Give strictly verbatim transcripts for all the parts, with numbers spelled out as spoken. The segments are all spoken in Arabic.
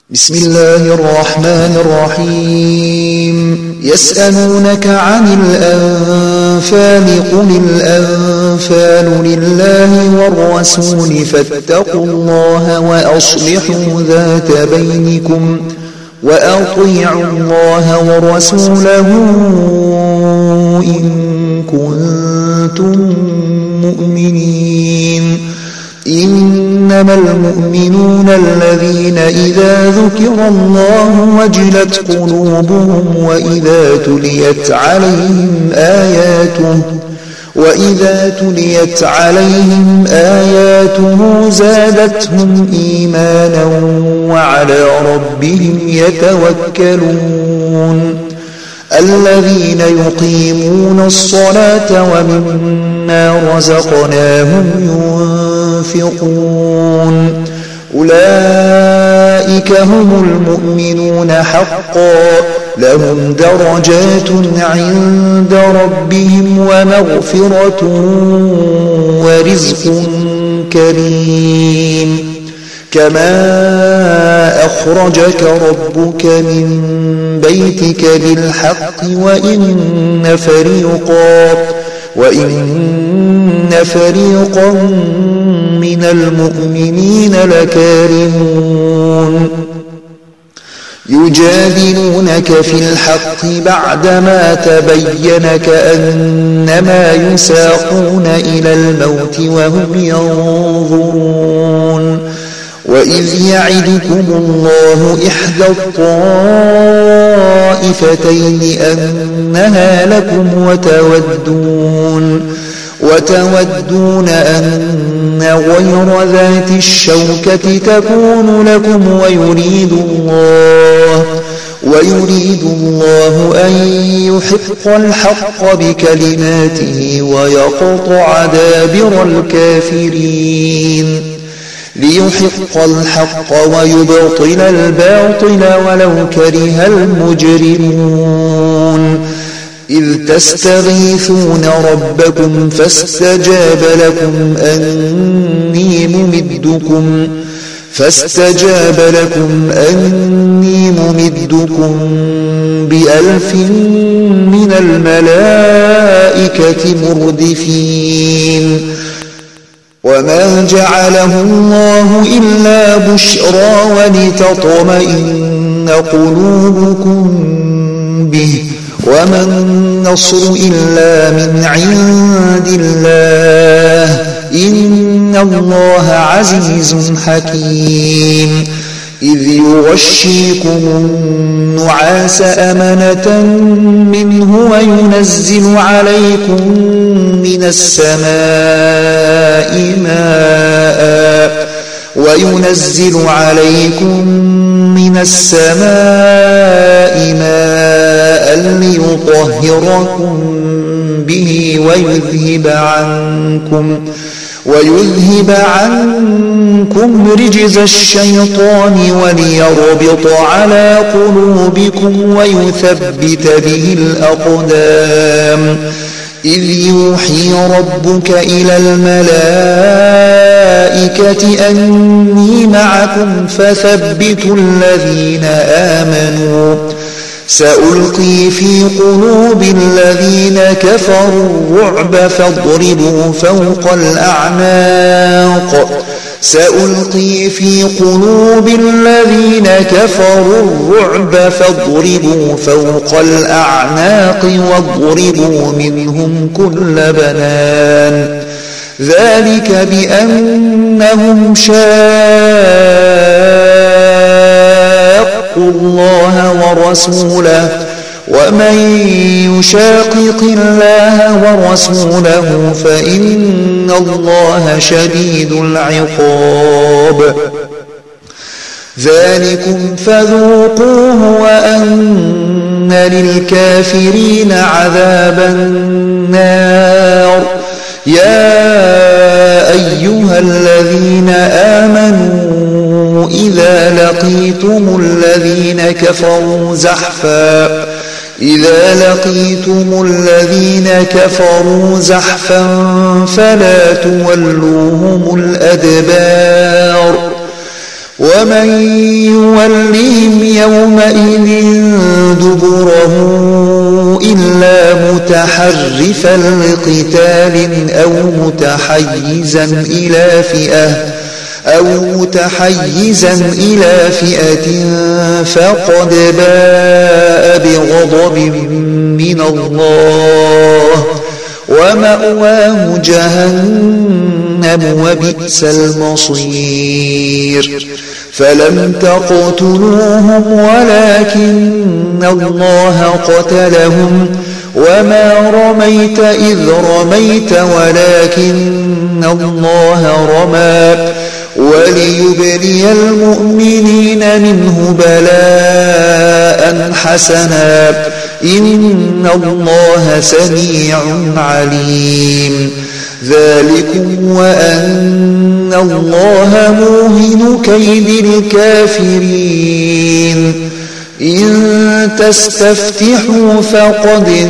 بسم الله الرحمن الرحيم يسألونك عن الأنفال قل الأنفال لله والرسول فاتقوا الله وأصلحوا ذات بينكم وأطيعوا الله ورسوله إن كنتم مؤمنين إنما المؤمنون الذين إذا ذكر الله وجلت قلوبهم وإذا تليت عليهم آياته وإذا تليت عليهم آياته زادتهم إيمانا وعلى ربهم يتوكلون الذين يقيمون الصلاة ومما رزقناهم ينفقون أولئك هم المؤمنون حقا لهم درجات عند ربهم ومغفرة ورزق كريم كما أخرجك ربك من بيتك بالحق وإن فريقا وإن فريقا من المؤمنين لكارهون يجادلونك في الحق بعدما تبين كأنما يساقون إلى الموت وهم ينظرون وإذ يعدكم الله إحدى الطائفتين أنها لكم وتودون وتودون أن غير ذات الشوكة تكون لكم ويريد الله ويريد الله أن يحق الحق بكلماته ويقطع دابر الكافرين ليحق الحق ويبطل الباطل ولو كره المجرمون إذ تستغيثون ربكم فاستجاب لكم أني ممدكم فاستجاب لكم أني ممدكم بألف من الملائكة مردفين وما جعله الله إلا بشرى ولتطمئن قلوبكم به وما النصر إلا من عند الله إن الله عزيز حكيم إذ يغشيكم النعاس أمنة منه وينزل عليكم من السماء ماء وينزل عليكم من السماء ماء ليطهركم به ويذهب عنكم ويذهب عنكم رجز الشيطان وليربط على قلوبكم ويثبت به الأقدام إذ يوحي ربك إلى الملائكة أني معكم فثبتوا الذين آمنوا سألقي في قلوب الذين كفروا الرعب فاضربوا فوق الأعناق سألقي في قلوب الذين كفروا الرعب فاضربوا فوق الأعناق واضربوا منهم كل بنان ذلك بأنهم شاقوا الله ورسوله ومن يشاقق الله ورسوله فإن الله شديد العقاب ذلكم فذوقوه وأن للكافرين عذاب النار يا أيها الذين آمنوا إذا لقيتم الذين كفروا زحفا إذا لقيتم الذين كفروا زحفا فلا تولوهم الأدبار ومن يولهم يومئذ دبره إلا متحرفا لقتال أو متحيزا إلى فئة أو متحيزا إلى فئة فقد باء بغضب من الله ومأواه جهنم وبئس المصير. فلم تقتلوهم ولكن الله قتلهم وما رميت إذ رميت ولكن الله رمى وليبلي المؤمنين منه بلاء حسنا إن الله سميع عليم. ذلكم وأن الله موهن كيد الكافرين. إن تستفتحوا فقد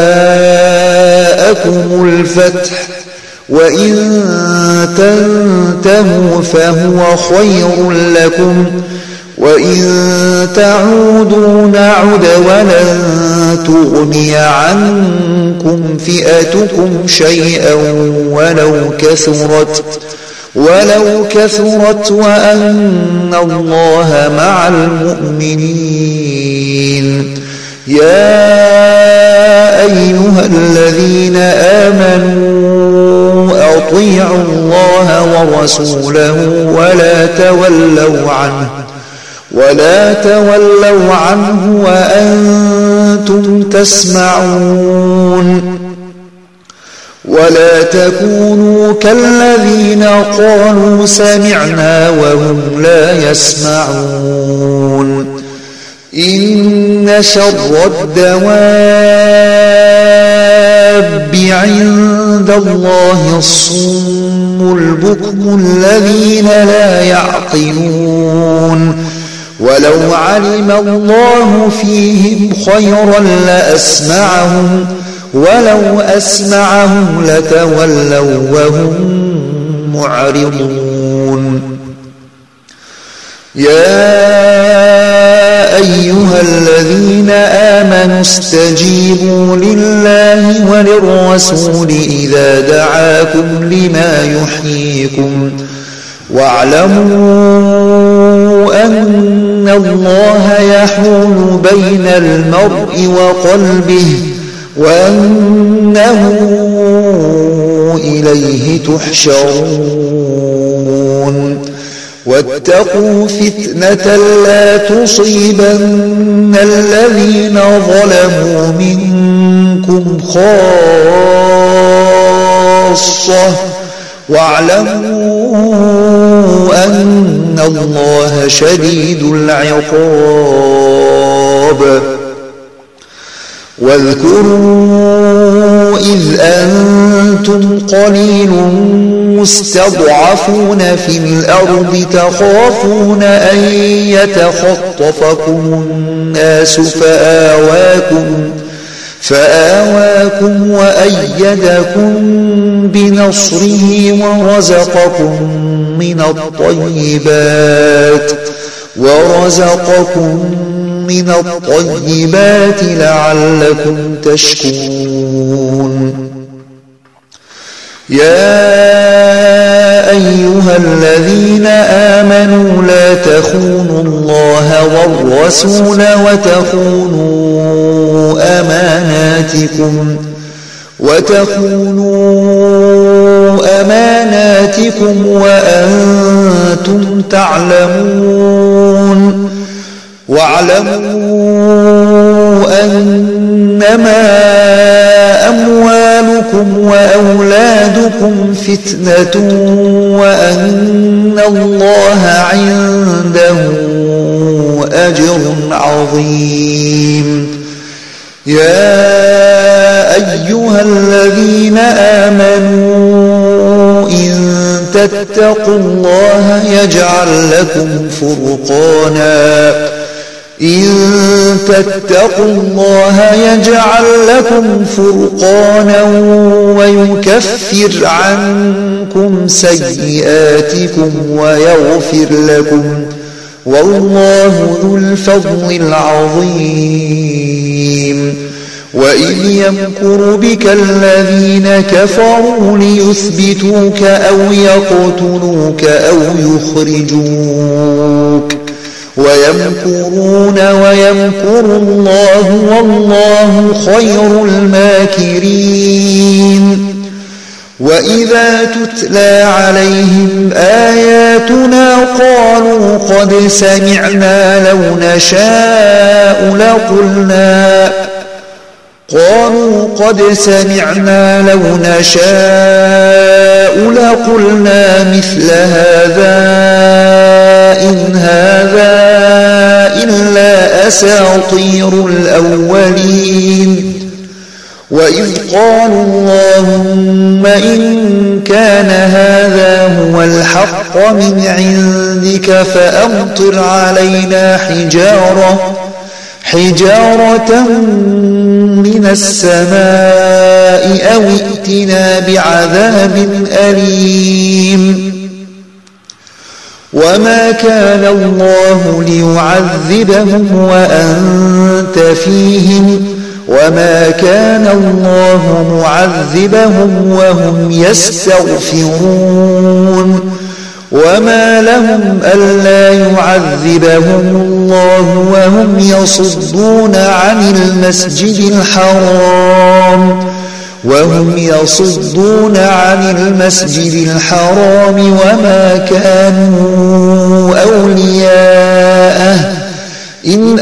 جاءكم الفتح وإن تنتهوا فهو خير لكم وإن تعودوا نعد ولن تغني عنكم فئتكم شيئا ولو كثرت ولو كثرت وأن الله مع المؤمنين. يا أيها الذين آمنوا أطيعوا الله ورسوله ولا تولوا عنه ولا تولوا عنه وأنتم تسمعون. ولا تكونوا كالذين قالوا سمعنا وهم لا يسمعون. إن شر الدواب عند الله الصم البكم الذين لا يعقلون. ولو علم الله فيهم خيرا لأسمعهم ولو أسمعهم لتولوا وهم معرضون. يا أيها الذين آمنوا استجيبوا لله وللرسول إذا دعاكم لما يحييكم واعلموا أن الله يحول بين المرء وقلبه وأنه إليه تحشرون. واتقوا فتنة لا تصيبن الذين ظلموا منكم خاصة واعلموا أن الله شديد العقاب. واذكروا إذ أنتم قليل مستضعفون في الأرض تخافون أن يتخطفكم الناس فآواكم فآواكم وأيدكم بنصره ورزقكم من الطيبات ورزقكم من الطيبات لعلكم تشكرون. يا أيها الذين آمنوا لا تخونوا الله والرسول وتخونوا أماناتكم وتخونوا أماناتكم وأنتم تعلمون. واعلموا أنما أموالكم وأولادكم فتنة وأن الله عنده أجر عظيم. يا أيها الذين آمنوا إن تتقوا الله يجعل لكم فرقانا إن تتقوا الله يجعل لكم فرقانا ويكفر عنكم سيئاتكم ويغفر لكم والله ذو الفضل العظيم. وإذ يمكر بك الذين كفروا ليثبتوك أو يقتلوك أو يخرجوك ويمكرون ويمكر الله والله خير الماكرين. وإذا تتلى عليهم آياتنا قالوا قد سمعنا لو نشاء لقلنا قالوا قد سمعنا لو نشاء لقلنا مثل هذا إن هذا إلا أساطير الأولين. وإذ قالوا اللهم إن كان هذا هو الحق من عندك فأمطر علينا حجارة حجارة من السماء أو ائتنا بعذاب أليم. وما كان الله ليعذبهم وأنت فيهم وما كان الله معذبهم وهم يستغفرون. وما لهم ألا يعذبهم الله وهم يصدون عن المسجد الحرام وهم يصدون عن المسجد الحرام وما كانوا أولياءه إن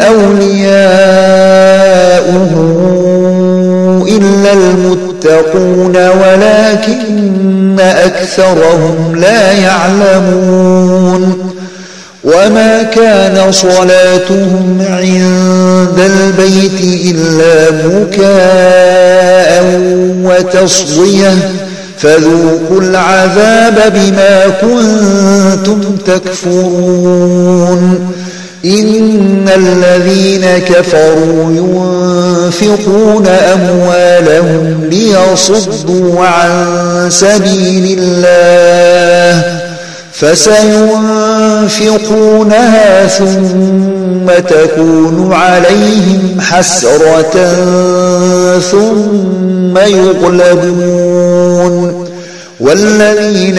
أولياؤه إلا المتقون ولكن أكثرهم لا يعلمون. وما كان صلاتهم عند البيت إلا بكاء وتصدية فذوقوا العذاب بما كنتم تكفرون. إن الذين كفروا ينفقون أموالهم ليصدوا عن سبيل الله فسينفقونها ثم تكون عليهم حسرة ثم يغلبون والذين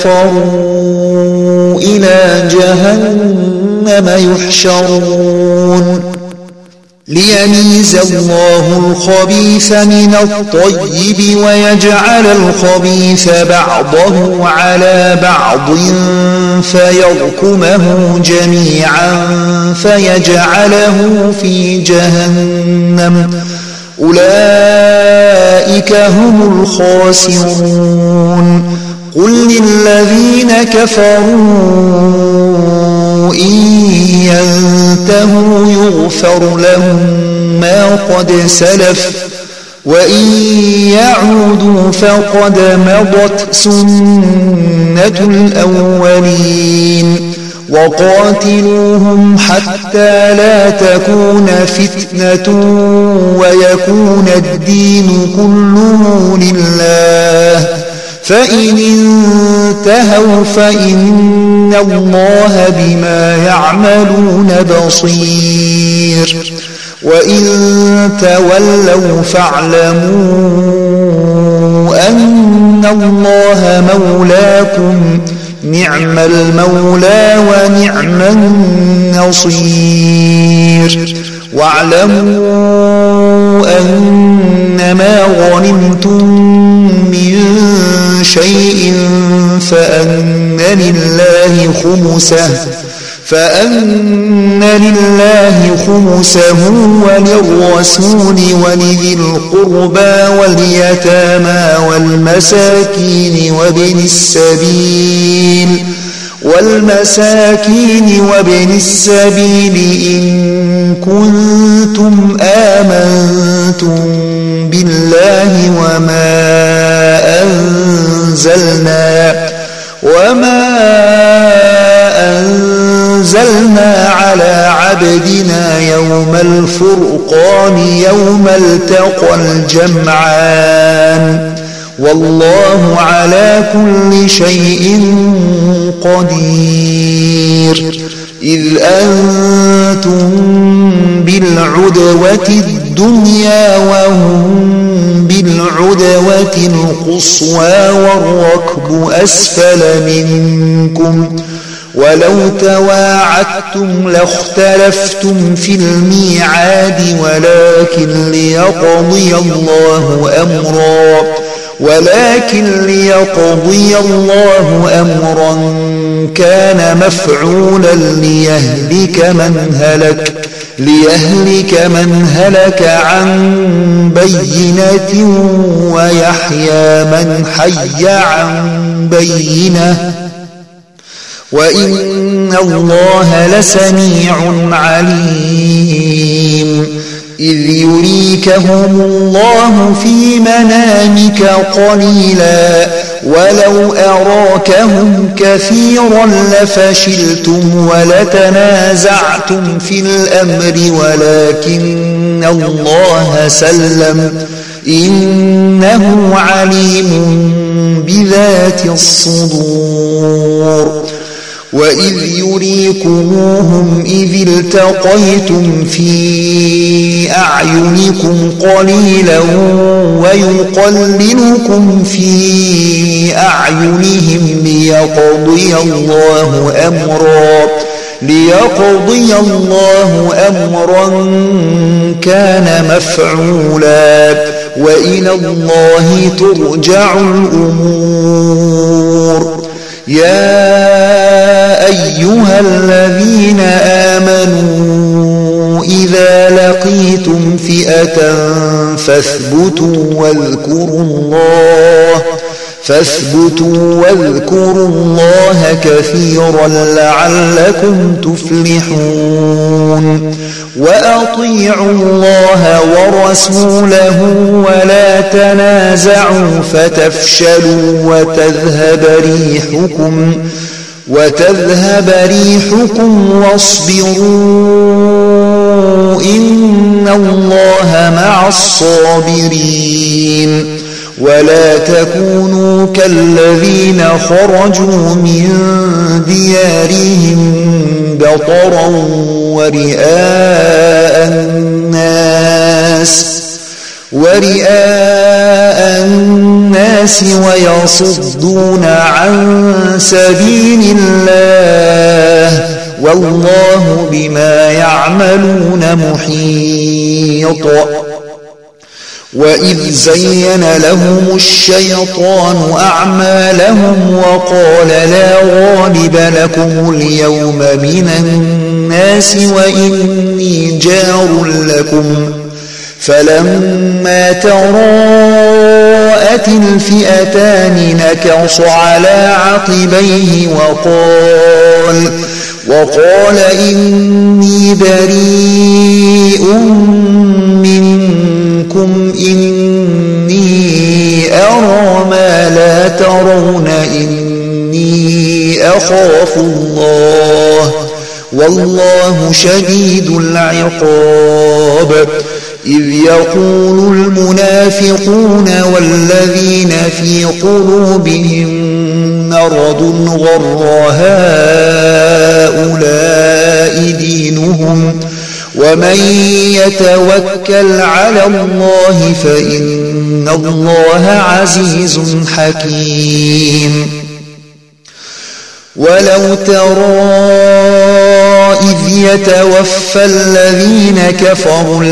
كفروا إلى جهنم يحشرون. ليميز الله الخبيث من الطيب ويجعل الخبيث بعضه على بعض فيركمه جميعا فيجعله في جهنم أولئك هم الخاسرون. قل للذين كفروا إن ينتهوا يغفر لهم ما قد سلف وإن يعودوا فقد مضت سنة الأولين. وقاتلوهم حتى لا تكون فتنة ويكون الدين كله لله فإن انتهوا فإن الله بما يعملون بصير. وإن تولوا فاعلموا أن الله مولاكم نعم المولى ونعم النصير. واعلموا أنما غنمتم من شيء فأن لله خمسه فأن لله خمسه وللرسول ولذي القربى واليتامى والمساكين وابن السبيل والمساكين وابن السبيل إن كنتم آمنتم بالله وما أنزلنا وما أنزلنا على عبدنا يوم الفرقان يوم التقى الجمعان والله على كل شيء قدير. إذ أنتم بالعدوة الدنيا وهم بالعدوة القصوى والركب أسفل منكم ولو تواعدتم لاختلفتم في الميعاد ولكن ليقضي الله أمرا ولكن ليقضي الله أمرا كان مفعولا ليهلك من هلك ليهلك من هلك عن بينة ويحيى من حي عن بينة وإن الله لسميع عليم إذ يريكهم الله في منامك قليلا ولو أراكهم كثيرا لفشلتم ولتنازعتم في الأمر ولكن الله سلم إنه عليم بذات الصدور وإذ يريكموهم إذ التقيتم في أعينكم قليلا ويقللكم في أعينهم ليقضي الله أمرا ليقضي الله أمرا كان مفعولا وإلى الله ترجع الأمور يا أيها الذين آمنوا إذا لقيتم فئة فاثبتوا واذكروا الله فاثبتوا واذكروا الله كثيرا لعلكم تفلحون وأطيعوا الله ورسوله ولا تنازعوا فتفشلوا وتذهب ريحكم وتذهب ريحكم واصبروا إن الله مع الصابرين ولا تكونوا كالذين خرجوا من ديارهم بطرا ورئاء الناس ورئاء الناس ويصدون عن سبيل الله والله بما يعملون محيط وإذ زين لهم الشيطان أعمالهم وقال لا غالب لكم اليوم من الناس وإني جار لكم فلما تراءت الفئتان نكص على عقبيه وقال وقال إني بريء منكم إني أرى ما لا ترون إني أخاف الله والله شديد العقاب إذ يقول المنافقون والذين في قلوبهم مرض غر هؤلاء دينهم ومن يتوكل على الله فإن الله عزيز حكيم ولو ترى إذ يتوفى الذين كفروا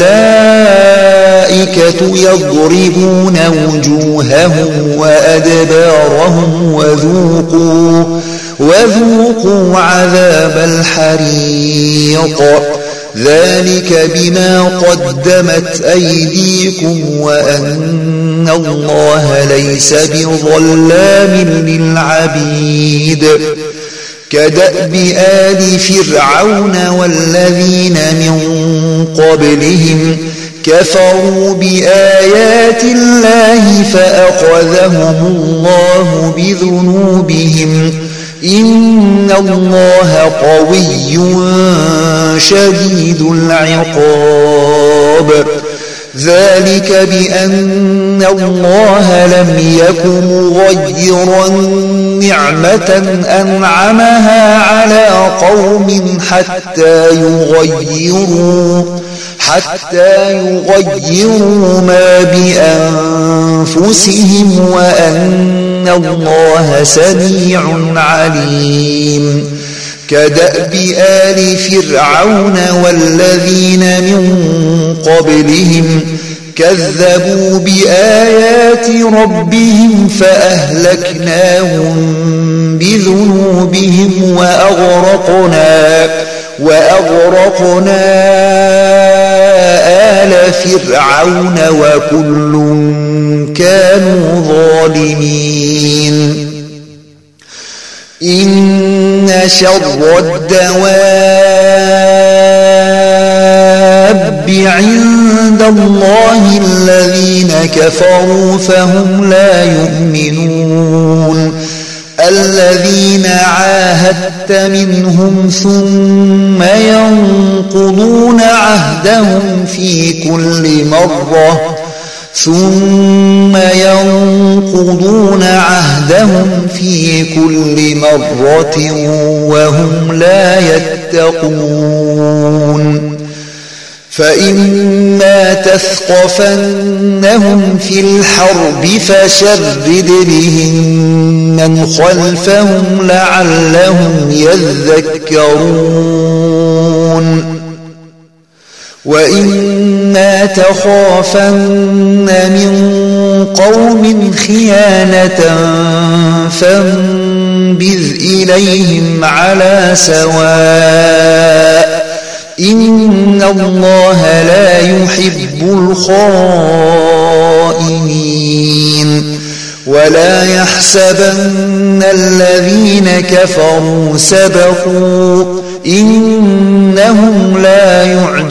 الملائكة يضربون وجوههم وأدبارهم وذوقوا وذوقوا عذاب الحريق ذلك بما قدمت أيديكم وأن الله ليس بظلام للعبيد كدأب آل فرعون والذين من قبلهم كفروا بآيات الله فأخذهم الله بذنوبهم إن الله قوي شديد العقاب ذلك بأن الله لم يك مغيرا نعمة أنعمها على قوم حتى يغيروا حتى يغيروا ما بأنفسهم وأن الله سميع عليم. كدأب آل فرعون والذين من قبلهم كذبوا بآيات ربهم فأهلكناهم بذنوبهم وأغرقنا وأغرقنا آل فرعون وكل كانوا ظالمين. إن شر الدواب عند الله الذين كفروا فهم لا يؤمنون. الذين عاهدت منهم ثم ينقضون عهدهم في كل مرة ثم ينقضون عهدهم في كل مرة وهم لا يتقون. فإما تثقفنهم في الحرب فشرد بهم من خلفهم لعلهم يذكرون. وإما تخافن من قوم خيانة فانبذ إليهم على سواء إن الله لا يحب الخائنين. ولا يحسبن الذين كفروا سبقوا إنهم لا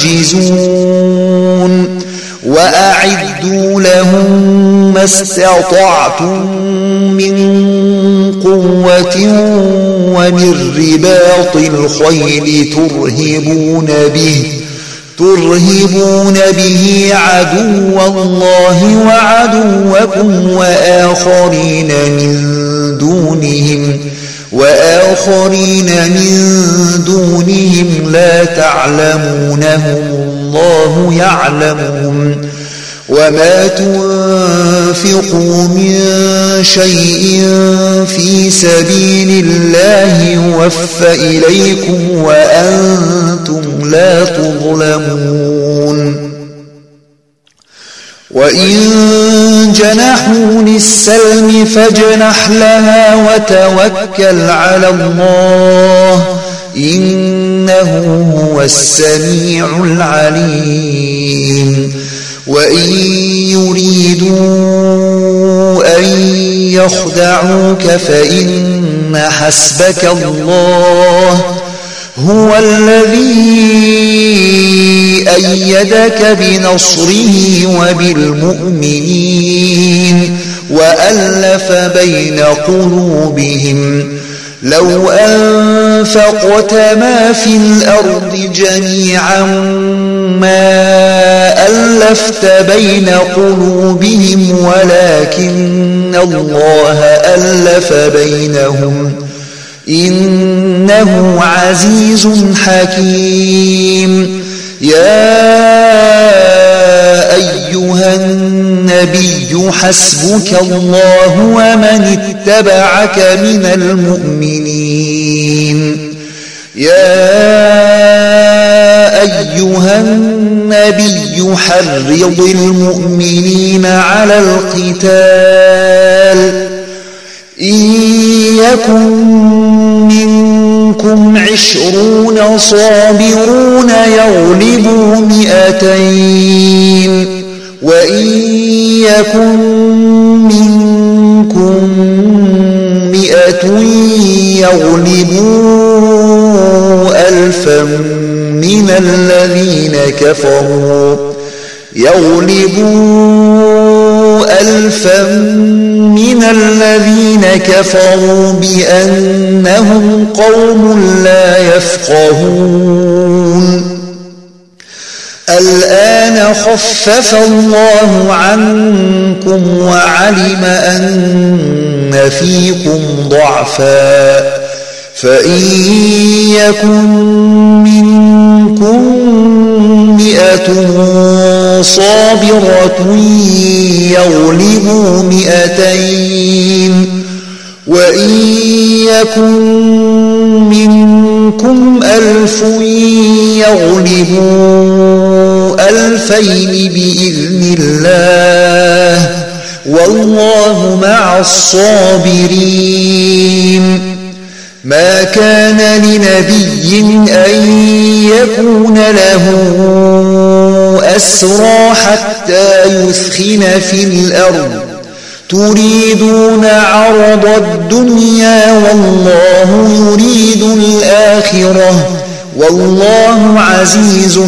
يعجزون. وأعدوا لهم ما استطعتم من قوة ومن رباط الخيل ترهبون به ترهبون به عدو الله وعدوكم وآخرين من دونهم وآخرين من دونهم لا تعلمونهم الله يعلمهم. وما تنفقوا من شيء في سبيل الله يوفى إليكم وأنتم لا تظلمون. وإن جنحوا للسلم فاجنح لها وتوكل على الله إنه هو السميع العليم. وإن يريدوا أن يخدعوك فإن حسبك الله هو الذي أيدك بنصره وبالمؤمنين وألف بين قلوبهم. لو أنفقت ما في الأرض جميعا ما ألفت بين قلوبهم ولكن الله ألف بينهم إنه عزيز حكيم. يا أيها النبي حسبك الله ومن اتبعك من المؤمنين. يا أيها النبي حرض المؤمنين على القتال إن يكن منكم عشرون صابرون يغلبوا مئتين وإن يكن منكم مئة يغلبوا ألفا من الذين كفروا يغلبوا ألفا من الذين كفروا بأنهم قوم لا يفقهون. الآن خفف الله عنكم وعلم أن فيكم ضعفا فإن يكن منكم مئة صابرة يغلبوا مئتين وإن يكن منكم ألف يغلبوا ألفين بإذن الله والله مع الصابرين. ما كان لنبي أن يكون له أسرى حتى يثخن في الأرض تريدون عرض الدنيا والله يريد الآخرة والله عزيز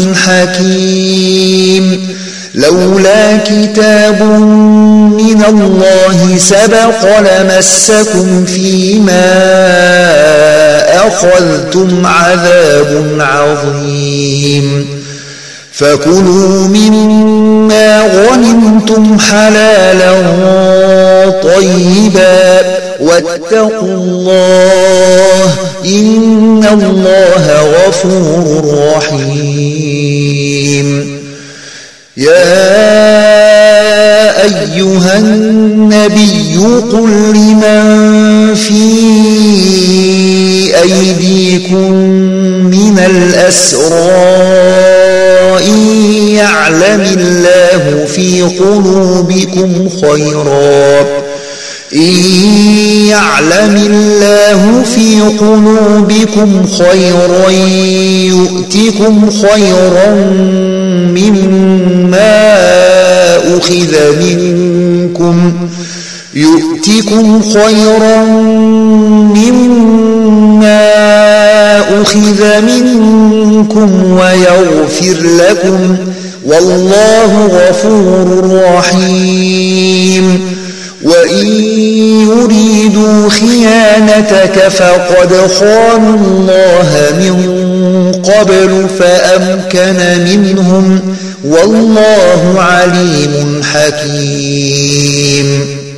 حكيم. لولا كتاب من الله سبق لمسكم فيما أخذتم عذاب عظيم. فكلوا مما غنمتم حلالا طيبا واتقوا الله إن الله غفور رحيم. يا أيها النبي قل لمن في أيديكم من الأسرى إن يعلم الله في قلوبكم خيرا إن يعلم الله في قلوبكم خيرا يؤتكم خيرا مما أخذ منكم يؤتكم خيرا مما أخذ منكم ويغفر لكم والله غفور رحيم. وإن يريدوا خيانتك فقد خانوا الله من قبل فأمكن منهم والله عليم حكيم.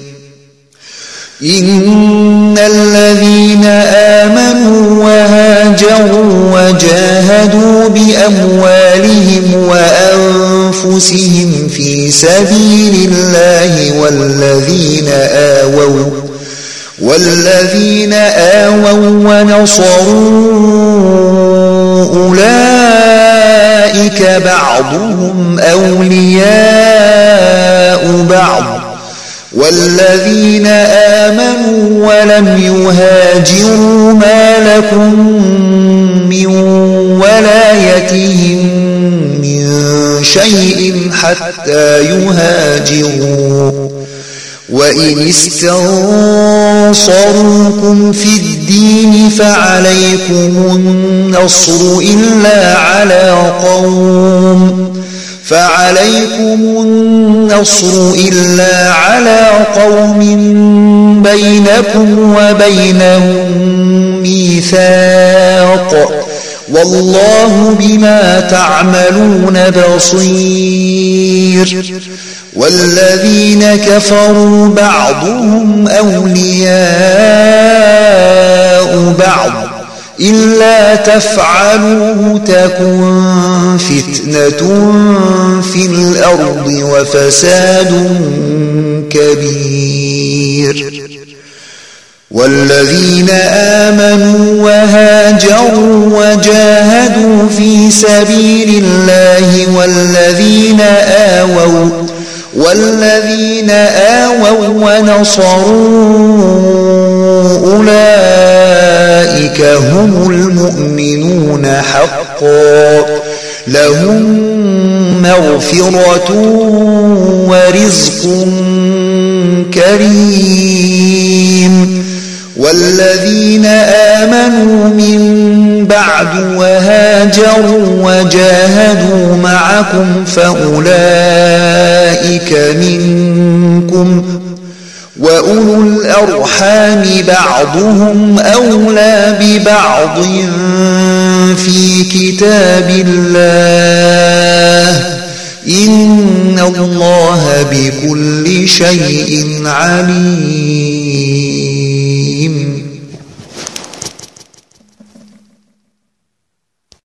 إن الذين آمنوا وهاجروا وجاهدوا بأموالهم وأنفسهم في سبيل الله والذين آووا والذين آووا ونصروا أولئك بعضهم أولياء بعض والذين آمنوا ولم يهاجروا ما لكم من ولايتهم من شيء حتى يهاجروا. وإن استنصروكم في الدين فعليكم النصر إلا على قوم فعليكم النصر إلا على قوم بينكم وبينهم ميثاق والله بما تعملون بصير. والذين كفروا بعضهم أولياء بعض إلا تفعلوه تكن فتنة في الأرض وفساد كبير. والذين آمنوا وهاجروا وجاهدوا في سبيل الله والذين آووا والذين آووا ونصروا أولئك هم المؤمنون حقا لهم مغفرة ورزق كريم. والذين آمنوا من بعد وهاجروا وجاهدوا معكم فأولئك منكم وأولو الأرحام بعضهم أولى ببعض في كتاب الله إن الله بكل شيء عليم.